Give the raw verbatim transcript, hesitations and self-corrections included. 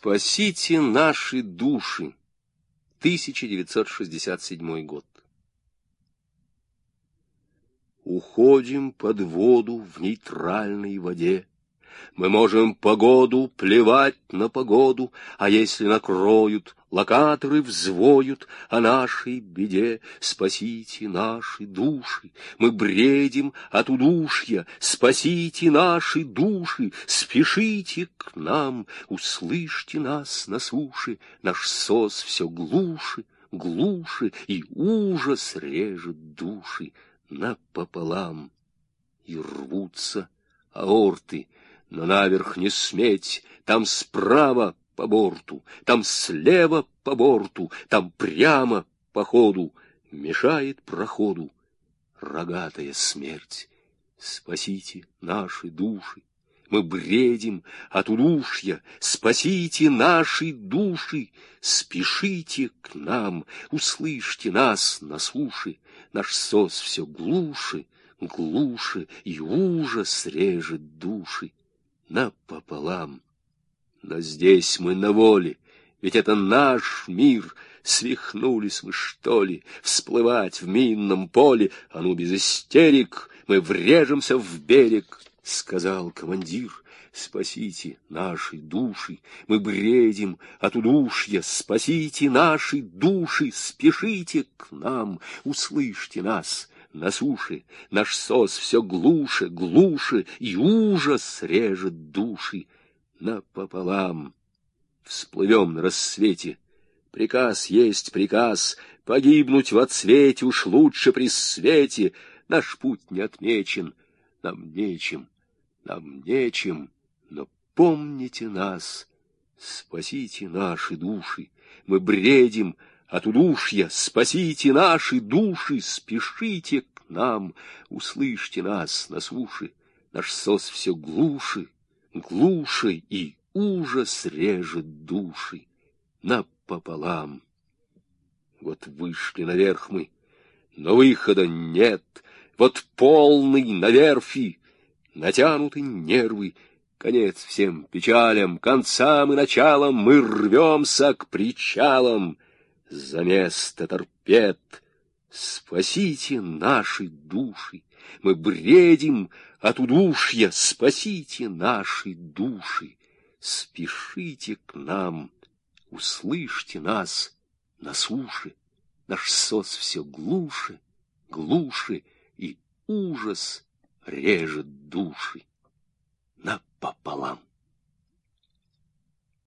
Спасите наши души. тысяча девятьсот шестьдесят седьмой год. Уходим под воду в нейтральной воде. Мы можем погоду плевать на погоду, а если накроют, локаторы взвоют о нашей беде. Спасите наши души, мы бредим от удушья. Спасите наши души, спешите к нам, услышьте нас на суше. Наш сос все глуше, глуше, и ужас режет души напополам. И рвутся аорты, но наверх не сметь, там справа по борту, там слева по борту, там прямо по ходу, мешает проходу рогатая смерть. Спасите наши души, мы бредим от удушья. Спасите наши души, спешите к нам, услышьте нас на суше. Наш сос все глуше, глуше, и ужас режет души напополам. Но здесь мы на воле, ведь это наш мир. Свихнулись мы, что ли, всплывать в минном поле? А ну, без истерик, мы врежемся в берег, — сказал командир. Спасите наши души, мы бредим от удушья. Спасите наши души, спешите к нам, услышьте нас на суше. Наш сос все глуше, глуше, и ужас режет души напополам. Всплывем на рассвете. Приказ есть приказ, погибнуть во цвете уж лучше при свете. Наш путь не отмечен, нам нечем, нам нечем, но помните нас, спасите наши души. Мы бредим от удушья. Спасите наши души, спешите к нам, услышьте нас на суше. Наш сос все глуше, глуше, и ужас режет души напополам. Вот вышли наверх мы, но выхода нет. Вот полный на верфи, натянуты нервы. Конец всем печалям, концам и началам. Мы рвемся к причалам за место торпед. Спасите наши души, мы бредим от удушья. Спасите наши души, спешите к нам, услышьте нас на суше. Наш сос все глуше, глуше, и ужас режет души